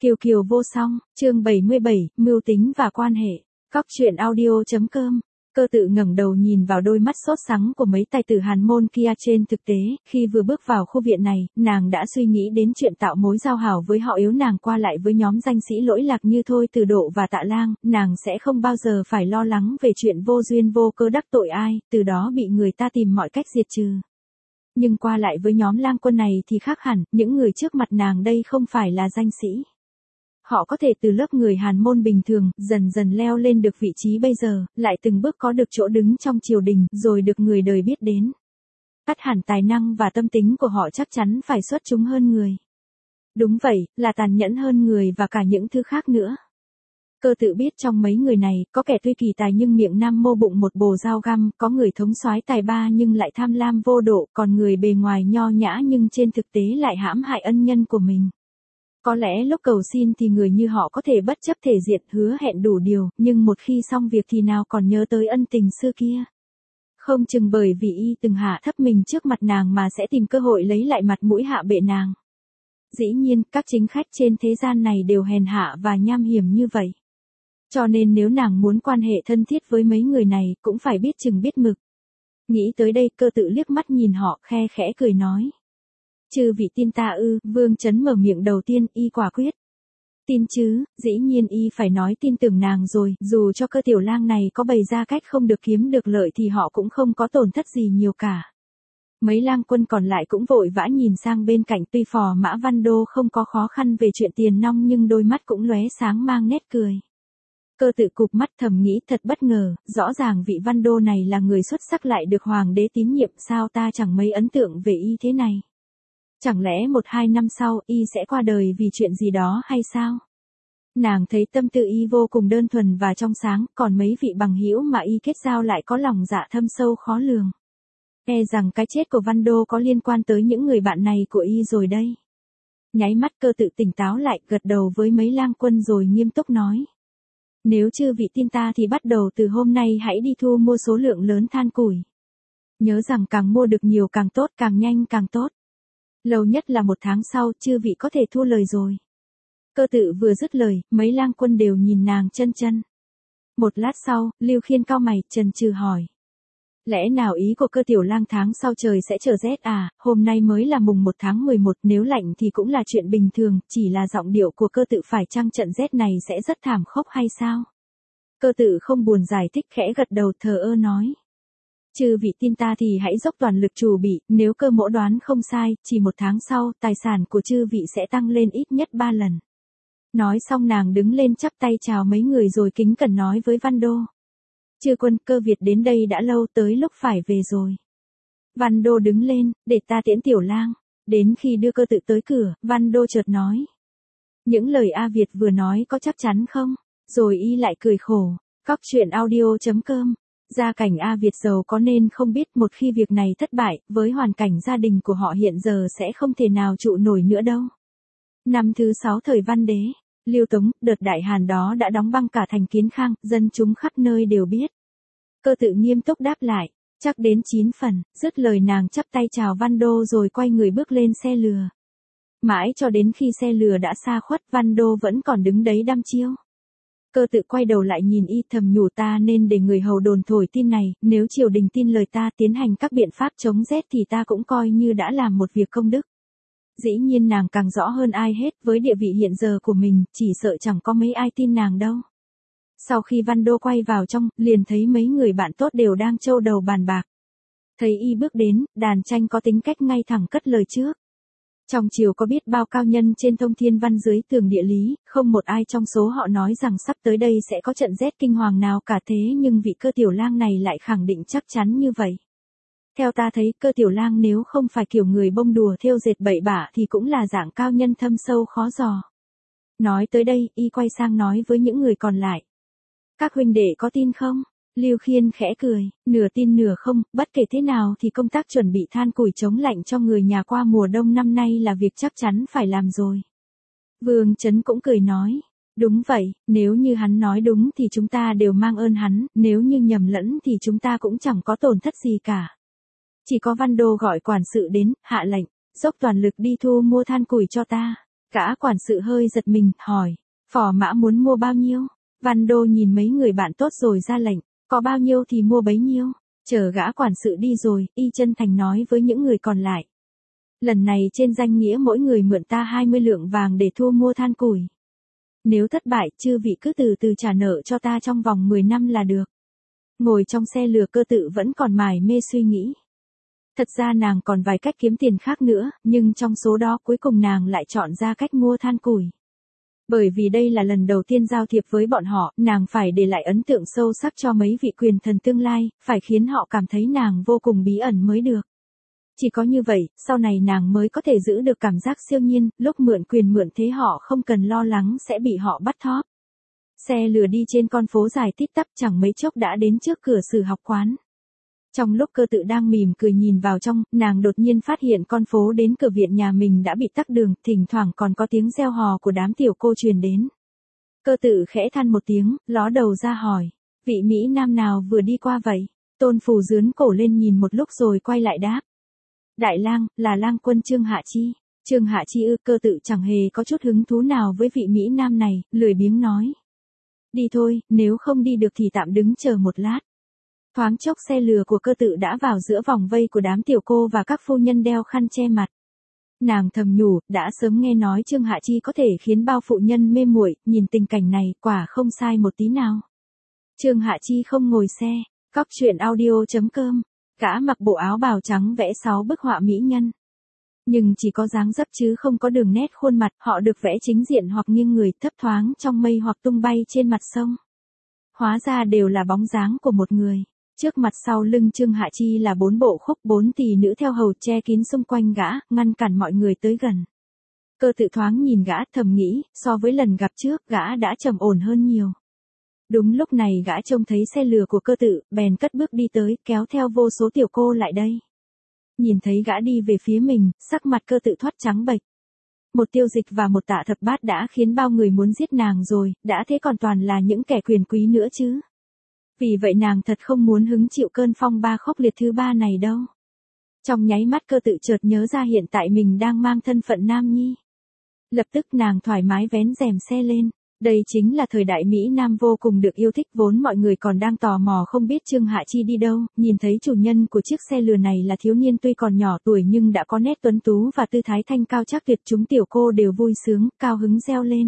Kiều Kiều vô song, chương 77, mưu tính và quan hệ. Cóc truyện audio.com. Cơ tự ngẩng đầu nhìn vào đôi mắt sốt sắng của mấy tài tử hàn môn kia. Trên thực tế, khi vừa bước vào khu viện này, nàng đã suy nghĩ đến chuyện tạo mối giao hảo với họ. Yếu nàng qua lại với nhóm danh sĩ lỗi lạc như Thôi Từ Độ và Tạ Lang, nàng sẽ không bao giờ phải lo lắng về chuyện vô duyên vô cớ đắc tội ai, từ đó bị người ta tìm mọi cách diệt trừ. Nhưng qua lại với nhóm lang quân này thì khác hẳn, những người trước mặt nàng đây không phải là danh sĩ. Họ có thể từ lớp người hàn môn bình thường, dần dần leo lên được vị trí bây giờ, lại từng bước có được chỗ đứng trong triều đình, rồi được người đời biết đến. Ắt hẳn tài năng và tâm tính của họ chắc chắn phải xuất chúng hơn người. Đúng vậy, là tàn nhẫn hơn người và cả những thứ khác nữa. Cơ tự biết trong mấy người này, có kẻ tuy kỳ tài nhưng miệng nam mô bụng một bồ dao găm, có người thống soái tài ba nhưng lại tham lam vô độ, còn người bề ngoài nho nhã nhưng trên thực tế lại hãm hại ân nhân của mình. Có lẽ lúc cầu xin thì người như họ có thể bất chấp thể diện hứa hẹn đủ điều, nhưng một khi xong việc thì nào còn nhớ tới ân tình xưa kia. Không chừng bởi vì y từng hạ thấp mình trước mặt nàng mà sẽ tìm cơ hội lấy lại mặt mũi hạ bệ nàng. Dĩ nhiên, các chính khách trên thế gian này đều hèn hạ và nham hiểm như vậy. Cho nên nếu nàng muốn quan hệ thân thiết với mấy người này, cũng phải biết chừng biết mực. Nghĩ tới đây, Cơ tự liếc mắt nhìn họ, khe khẽ cười nói. Chư vị tin ta ư? Vương Chấn mở miệng đầu tiên, y quả quyết. Tin chứ, dĩ nhiên y phải nói tin tưởng nàng rồi, dù cho Cơ tiểu lang này có bày ra cách không được kiếm được lợi thì họ cũng không có tổn thất gì nhiều cả. Mấy lang quân còn lại cũng vội vã nhìn sang bên cạnh. Tuy phò mã Văn Đô không có khó khăn về chuyện tiền nong nhưng đôi mắt cũng lóe sáng mang nét cười. Cơ tự cụp mắt thầm nghĩ thật bất ngờ, rõ ràng vị Văn Đô này là người xuất sắc lại được hoàng đế tín nhiệm, sao ta chẳng mấy ấn tượng về y thế này. Chẳng lẽ 1-2 năm sau y sẽ qua đời vì chuyện gì đó hay sao? Nàng thấy tâm tư y vô cùng đơn thuần và trong sáng, còn mấy vị bằng hữu mà y kết giao lại có lòng dạ thâm sâu khó lường. E rằng cái chết của Văn Đô có liên quan tới những người bạn này của y rồi đây. Nháy mắt Cơ tự tỉnh táo lại, gật đầu với mấy lang quân rồi nghiêm túc nói. Nếu chư vị tin ta thì bắt đầu từ hôm nay hãy đi thu mua số lượng lớn than củi. Nhớ rằng càng mua được nhiều càng tốt, càng nhanh càng tốt. Lâu nhất là 1 tháng sau, chư vị có thể thu lời rồi. Cơ tự vừa dứt lời, mấy lang quân đều nhìn nàng chân chân. Một lát sau, Lưu Khiên cau mày, chần chừ hỏi. Lẽ nào ý của Cơ tiểu lang tháng sau trời sẽ trở rét à? Hôm nay mới là mùng 1 tháng 11, nếu lạnh thì cũng là chuyện bình thường, chỉ là giọng điệu của Cơ tự phải chăng trận rét này sẽ rất thảm khốc hay sao? Cơ tự không buồn giải thích, khẽ gật đầu thờ ơ nói. Chư vị tin ta thì hãy dốc toàn lực chuẩn bị, nếu Cơ mỗ đoán không sai, chỉ 1 tháng sau, tài sản của chư vị sẽ tăng lên ít nhất 3 lần. Nói xong nàng đứng lên chắp tay chào mấy người rồi kính cẩn nói với Văn Đô. Chư quân, Cơ Việt đến đây đã lâu, tới lúc phải về rồi. Văn Đô đứng lên, để ta tiễn tiểu lang. Đến khi đưa Cơ tự tới cửa, Văn Đô chợt nói. Những lời A Việt vừa nói có chắc chắn không? Rồi y lại cười khổ. Cóc truyện audio.com. Gia cảnh A Việt giàu có nên không biết một khi việc này thất bại, với hoàn cảnh gia đình của họ hiện giờ sẽ không thể nào trụ nổi nữa đâu. Năm thứ 6 thời Văn Đế, Liêu Tống, đợt đại hàn đó đã đóng băng cả thành Kiến Khang, dân chúng khắp nơi đều biết. Cơ tự nghiêm túc đáp lại, chắc đến 9 phần, dứt lời nàng chắp tay chào Văn Đô rồi quay người bước lên xe lừa. Mãi cho đến khi xe lừa đã xa khuất, Văn Đô vẫn còn đứng đấy đăm chiêu. Cơ tự quay đầu lại nhìn y, thầm nhủ ta nên để người hầu đồn thổi tin này, nếu triều đình tin lời ta tiến hành các biện pháp chống rét thì ta cũng coi như đã làm một việc công đức. Dĩ nhiên nàng càng rõ hơn ai hết, với địa vị hiện giờ của mình, chỉ sợ chẳng có mấy ai tin nàng đâu. Sau khi Văn Đô quay vào trong, liền thấy mấy người bạn tốt đều đang trâu đầu bàn bạc. Thấy y bước đến, Đàn Tranh có tính cách ngay thẳng cất lời trước. Trong triều có biết bao cao nhân trên thông thiên văn dưới tường địa lý, không một ai trong số họ nói rằng sắp tới đây sẽ có trận rét kinh hoàng nào cả, thế nhưng vị Cơ tiểu lang này lại khẳng định chắc chắn như vậy. Theo ta thấy, Cơ tiểu lang nếu không phải kiểu người bông đùa thêu dệt bậy bạ thì cũng là dạng cao nhân thâm sâu khó dò. Nói tới đây, y quay sang nói với những người còn lại. Các huynh đệ có tin không? Lưu Khiên khẽ cười, nửa tin nửa không, bất kể thế nào thì công tác chuẩn bị than củi chống lạnh cho người nhà qua mùa đông năm nay là việc chắc chắn phải làm rồi. Vương Chấn cũng cười nói, đúng vậy, nếu như hắn nói đúng thì chúng ta đều mang ơn hắn, nếu như nhầm lẫn thì chúng ta cũng chẳng có tổn thất gì cả. Chỉ có Văn Đô gọi quản sự đến, hạ lệnh, dốc toàn lực đi thu mua than củi cho ta. Gã quản sự hơi giật mình, hỏi, phò mã muốn mua bao nhiêu? Văn Đô nhìn mấy người bạn tốt rồi ra lệnh, có bao nhiêu thì mua bấy nhiêu. Chờ gã quản sự đi rồi, Y chân thành nói với những người còn lại. Lần này trên danh nghĩa mỗi người mượn ta 20 lượng vàng để thu mua than củi. Nếu thất bại, chư vị cứ từ từ trả nợ cho ta trong vòng 10 năm là được. Ngồi trong xe lừa, Cơ Tự vẫn còn mải mê suy nghĩ. Thật ra nàng còn vài cách kiếm tiền khác nữa, nhưng trong số đó cuối cùng nàng lại chọn ra cách mua than củi. Bởi vì đây là lần đầu tiên giao thiệp với bọn họ, nàng phải để lại ấn tượng sâu sắc cho mấy vị quyền thần tương lai, phải khiến họ cảm thấy nàng vô cùng bí ẩn mới được. Chỉ có như vậy, sau này nàng mới có thể giữ được cảm giác siêu nhiên, lúc mượn quyền mượn thế họ không cần lo lắng sẽ bị họ bắt thóp. Xe lừa đi trên con phố dài tít tắp, chẳng mấy chốc đã đến trước cửa Sử học quán. Trong lúc Cơ Tự đang mỉm cười nhìn vào trong, nàng đột nhiên phát hiện con phố đến cửa viện nhà mình đã bị tắc đường, thỉnh thoảng còn có tiếng reo hò của đám tiểu cô truyền đến. Cơ Tự khẽ than một tiếng, ló đầu ra hỏi, vị Mỹ Nam nào vừa đi qua vậy? Tôn Phù dướn cổ lên nhìn một lúc rồi quay lại đáp. Đại lang, là lang quân Trương Hạ Chi. Trương Hạ Chi ư? Cơ Tự chẳng hề có chút hứng thú nào với vị Mỹ Nam này, lười biếng nói. Đi thôi, nếu không đi được thì tạm đứng chờ một lát. Thoáng chốc xe lừa của Cơ Tự đã vào giữa vòng vây của đám tiểu cô và các phu nhân đeo khăn che mặt. Nàng thầm nhủ, đã sớm nghe nói Trương Hạ Chi có thể khiến bao phụ nhân mê muội, nhìn tình cảnh này, quả không sai một tí nào. Trương Hạ Chi không ngồi xe. Cóc truyện audio.com. Gã mặc bộ áo bào trắng vẽ 6 bức họa mỹ nhân. Nhưng chỉ có dáng dấp chứ không có đường nét khuôn mặt, họ được vẽ chính diện hoặc nghiêng người, thấp thoáng trong mây hoặc tung bay trên mặt sông. Hóa ra đều là bóng dáng của một người. Trước mặt sau lưng Trương Hạ Chi là 4 bộ khúc, 4 tỷ nữ theo hầu che kín xung quanh gã, ngăn cản mọi người tới gần. Cơ Tự thoáng nhìn gã, thầm nghĩ, so với lần gặp trước, gã đã trầm ổn hơn nhiều. Đúng lúc này gã trông thấy xe lừa của Cơ Tự, bèn cất bước đi tới, kéo theo vô số tiểu cô lại đây. Nhìn thấy gã đi về phía mình, sắc mặt Cơ Tự thoát trắng bệch. Một Tiêu Dịch và một Tạ Thập Bát đã khiến bao người muốn giết nàng rồi, đã thế còn toàn là những kẻ quyền quý nữa chứ. Vì vậy nàng thật không muốn hứng chịu cơn phong ba khốc liệt thứ ba này đâu. Trong nháy mắt Cơ Tự chợt nhớ ra hiện tại mình đang mang thân phận nam nhi. Lập tức nàng thoải mái vén rèm xe lên. Đây chính là thời đại Mỹ Nam vô cùng được yêu thích, vốn mọi người còn đang tò mò không biết Trương Hạ Chi đi đâu, nhìn thấy chủ nhân của chiếc xe lừa này là thiếu niên tuy còn nhỏ tuổi nhưng đã có nét tuấn tú và tư thái thanh cao chắc tuyệt, chúng tiểu cô đều vui sướng, cao hứng reo lên.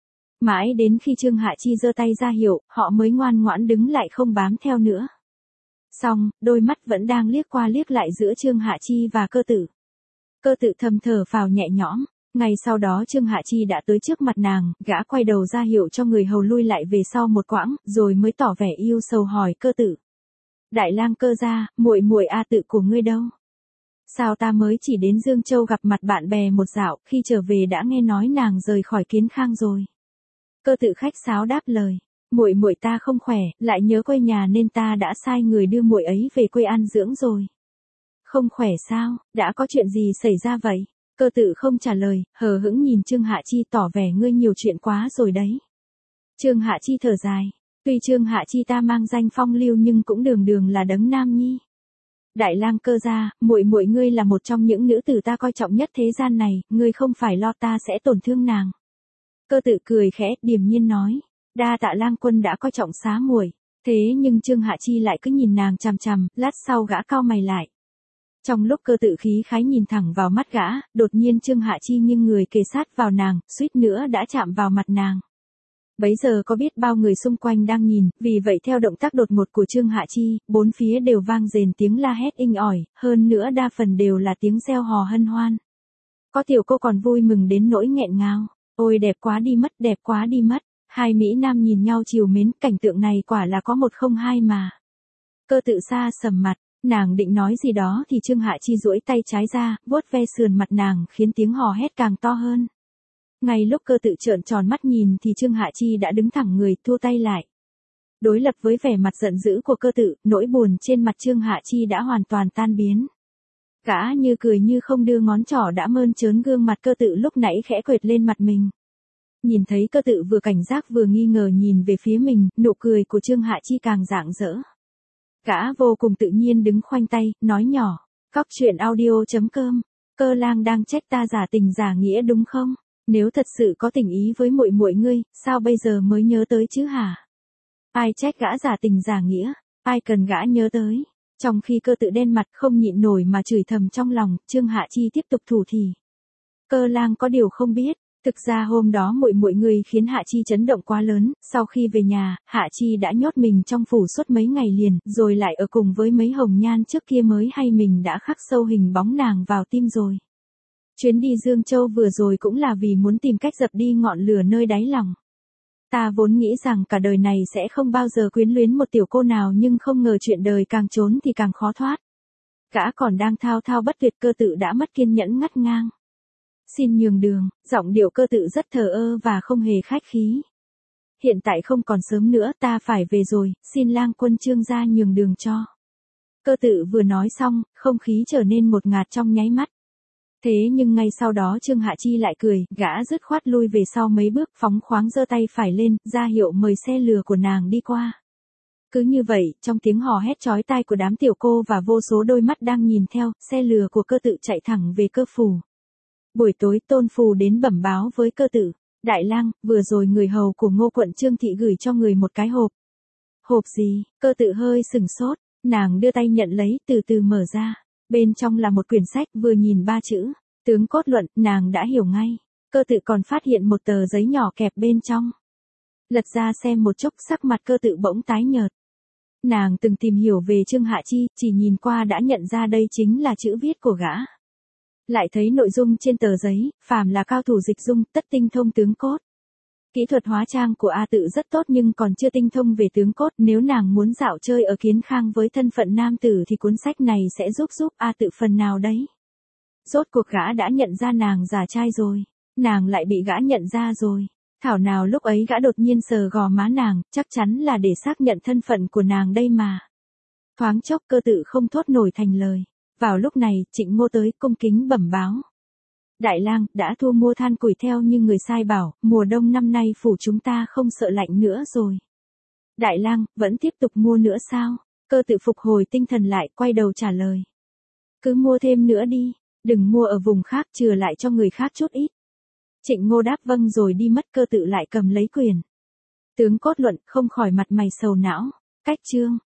Mãi đến khi Trương Hạ Chi giơ tay ra hiệu, họ mới ngoan ngoãn đứng lại không bám theo nữa. Xong, đôi mắt vẫn đang liếc qua liếc lại giữa Trương Hạ Chi và Cơ Tự. Cơ Tự thầm thở phào nhẹ nhõm. Ngay sau đó Trương Hạ Chi đã tới trước mặt nàng, gã quay đầu ra hiệu cho người hầu lui lại về sau một quãng, rồi mới tỏ vẻ yêu sầu hỏi Cơ Tự. Đại lang Cơ gia, muội muội A Tự của ngươi đâu? Sao ta mới chỉ đến Dương Châu gặp mặt bạn bè một dạo, khi trở về đã nghe nói nàng rời khỏi Kiến Khang rồi. Cơ Tự khách sáo đáp lời, muội muội ta không khỏe, lại nhớ quê nhà nên ta đã sai người đưa muội ấy về quê an dưỡng rồi. Không khỏe sao? Đã có chuyện gì xảy ra vậy? Cơ Tự không trả lời, hờ hững nhìn Trương Hạ Chi tỏ vẻ ngươi nhiều chuyện quá rồi đấy. Trương Hạ Chi thở dài, tuy Trương Hạ Chi ta mang danh phong lưu nhưng cũng đường đường là đấng nam nhi. Đại lang Cơ gia, muội muội ngươi là một trong những nữ tử ta coi trọng nhất thế gian này, ngươi không phải lo ta sẽ tổn thương nàng. Cơ Tự cười khẽ, điềm nhiên nói, đa tạ lang quân đã coi trọng xá muội. Thế nhưng Trương Hạ Chi lại cứ nhìn nàng chằm chằm, lát sau gã cau mày lại. Trong lúc Cơ Tự khí khái nhìn thẳng vào mắt gã, đột nhiên Trương Hạ Chi nghiêng người kề sát vào nàng, suýt nữa đã chạm vào mặt nàng. Bấy giờ có biết bao người xung quanh đang nhìn, vì vậy theo động tác đột ngột của Trương Hạ Chi, bốn phía đều vang rền tiếng la hét inh ỏi, hơn nữa đa phần đều là tiếng reo hò hân hoan. Có tiểu cô còn vui mừng đến nỗi nghẹn ngào, ôi đẹp quá đi mất, đẹp quá đi mất. Hai Mỹ Nam nhìn nhau trìu mến, cảnh tượng này quả là có một không hai mà. Cơ Tự xa sầm mặt. Nàng định nói gì đó thì Trương Hạ Chi duỗi tay trái ra, vuốt ve sườn mặt nàng khiến tiếng hò hét càng to hơn. Ngay lúc Cơ Tự trợn tròn mắt nhìn thì Trương Hạ Chi đã đứng thẳng người, thua tay lại. Đối lập với vẻ mặt giận dữ của Cơ Tự, nỗi buồn trên mặt Trương Hạ Chi đã hoàn toàn tan biến. Gã như cười như không đưa ngón trỏ đã mơn trớn gương mặt Cơ Tự lúc nãy khẽ quệt lên mặt mình. Nhìn thấy Cơ Tự vừa cảnh giác vừa nghi ngờ nhìn về phía mình, nụ cười của Trương Hạ Chi càng rạng rỡ. Gã vô cùng tự nhiên đứng khoanh tay, nói nhỏ, cóc truyện audio.com, Cơ lang đang trách ta giả tình giả nghĩa đúng không? Nếu thật sự có tình ý với muội muội ngươi, sao bây giờ mới nhớ tới chứ hả? Ai trách gã giả tình giả nghĩa, ai cần gã nhớ tới. Trong khi Cơ Tự đen mặt không nhịn nổi mà chửi thầm trong lòng, Trương Hạ Chi tiếp tục thủ thỉ. Cơ lang có điều không biết, thực ra hôm đó muội muội người khiến Hạ Chi chấn động quá lớn, sau khi về nhà, Hạ Chi đã nhốt mình trong phủ suốt mấy ngày liền, rồi lại ở cùng với mấy hồng nhan trước kia mới hay mình đã khắc sâu hình bóng nàng vào tim rồi. Chuyến đi Dương Châu vừa rồi cũng là vì muốn tìm cách dập đi ngọn lửa nơi đáy lòng. Ta vốn nghĩ rằng cả đời này sẽ không bao giờ quyến luyến một tiểu cô nào nhưng không ngờ chuyện đời càng trốn thì càng khó thoát. Gã còn đang thao thao bất tuyệt, Cơ Tự đã mất kiên nhẫn ngắt ngang. Xin nhường đường, giọng điệu Cơ Tự rất thờ ơ và không hề khách khí. Hiện tại không còn sớm nữa, ta phải về rồi, xin lang quân Trương gia nhường đường cho. Cơ Tự vừa nói xong, không khí trở nên ngột ngạt trong nháy mắt. Thế nhưng ngay sau đó Trương Hạ Chi lại cười, gã dứt khoát lui về sau mấy bước, phóng khoáng giơ tay phải lên, ra hiệu mời xe lừa của nàng đi qua. Cứ như vậy, trong tiếng hò hét chói tai của đám tiểu cô và vô số đôi mắt đang nhìn theo, xe lừa của Cơ Tự chạy thẳng về Cơ phủ. Buổi tối Tôn Phù đến bẩm báo với Cơ Tự, đại lang, vừa rồi người hầu của Ngô quận Trương thị gửi cho người một cái hộp. Hộp gì? Cơ Tự hơi sừng sốt, nàng đưa tay nhận lấy, từ từ mở ra. Bên trong là một quyển sách, vừa nhìn ba chữ, tướng cốt luận, nàng đã hiểu ngay. Cơ Tự còn phát hiện một tờ giấy nhỏ kẹp bên trong. Lật ra xem một chốc, sắc mặt Cơ Tự bỗng tái nhợt. Nàng từng tìm hiểu về Trương Hạ Chi, chỉ nhìn qua đã nhận ra đây chính là chữ viết của gã. Lại thấy nội dung trên tờ giấy, phàm là cao thủ dịch dung, tất tinh thông tướng cốt. Kỹ thuật hóa trang của A Tự rất tốt nhưng còn chưa tinh thông về tướng cốt, nếu nàng muốn dạo chơi ở Kiến Khang với thân phận nam tử thì cuốn sách này sẽ giúp A Tự phần nào đấy. Rốt cuộc gã đã nhận ra nàng giả trai rồi, nàng lại bị gã nhận ra rồi. Thảo nào lúc ấy gã đột nhiên sờ gò má nàng, chắc chắn là để xác nhận thân phận của nàng đây mà. Thoáng chốc Cơ Tự không thốt nổi thành lời. Vào lúc này, Trịnh Ngô tới cung kính bẩm báo. Đại lang, đã thu mua than củi theo như người sai bảo, mùa đông năm nay phủ chúng ta không sợ lạnh nữa rồi. Đại lang, vẫn tiếp tục mua nữa sao? Cơ Tự phục hồi tinh thần lại, quay đầu trả lời. Cứ mua thêm nữa đi, đừng mua ở vùng khác, chừa lại cho người khác chút ít. Trịnh Ngô đáp vâng rồi đi mất. Cơ Tự lại cầm lấy quyển tướng cốt luận, không khỏi mặt mày sầu não. Cách chương